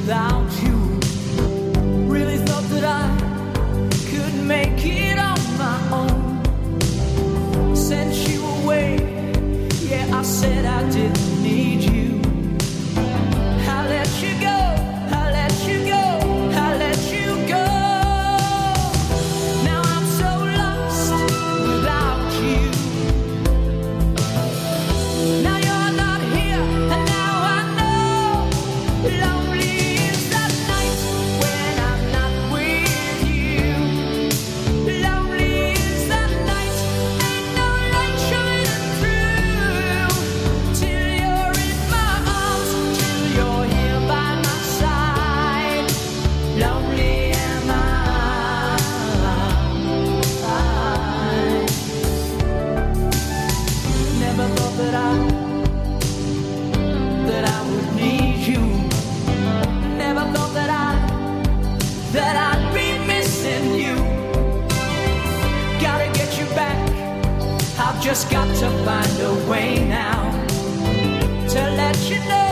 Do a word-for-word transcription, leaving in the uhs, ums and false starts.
without you. Really thought that I could make it on my own. Sent you away, yeah, I said I didn't need you. I let you go, I let you go, I let you go. Now I'm so lost without you. Now you're not here, and now I know. Lonely is that night when I'm not with you. Lonely is that night, ain't no light shining through. Till you're in my arms, till you're here by my side. Lonely am I. Never thought that I that I would need you. Never thought that I that I'd be missing you. Gotta get you back. I've just got to find a way now to let you know.